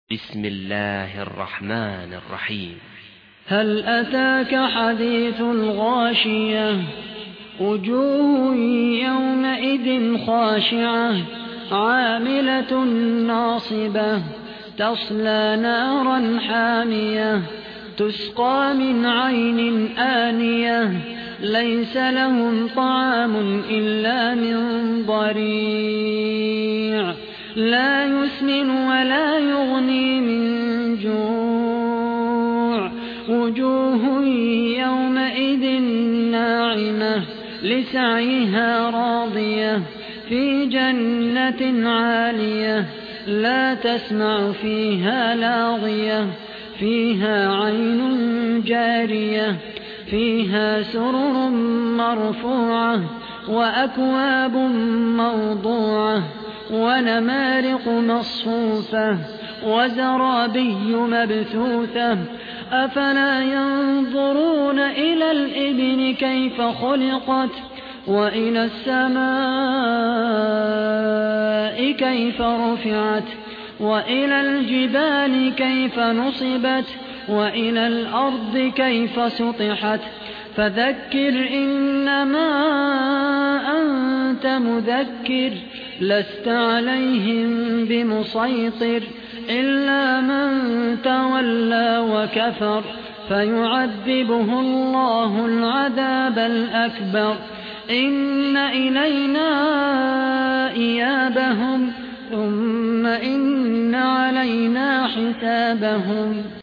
بسم الله الرحمن الرحيم. هل أتاك حديث الغاشية وجوه يومئذ خاشعة عاملة ناصبة تصلى نارا حامية تسقى من عين آنية ليس لهم طعام إلا من ضريع لا يسمن ولا يغني من جوع وجوه يومئذ ناعمة لسعيها راضية في جنة عالية لا تسمع فيها لاغية فيها عين جارية فيها سرر مرفوعة وأكواب موضوعة ونمارق مصفوفة وزرابي مبثوثة أفلا ينظرون إلى الإبل كيف خلقت وإلى السماء كيف رفعت وإلى الجبال كيف نصبت وإلى الأرض كيف سطحت فذكر إنما أنت مذكر لست عليهم بمسيطر إلا من تولى وكفر فيعذبه الله العذاب الأكبر إن إلينا إيابهم ثم إن علينا حسابهم.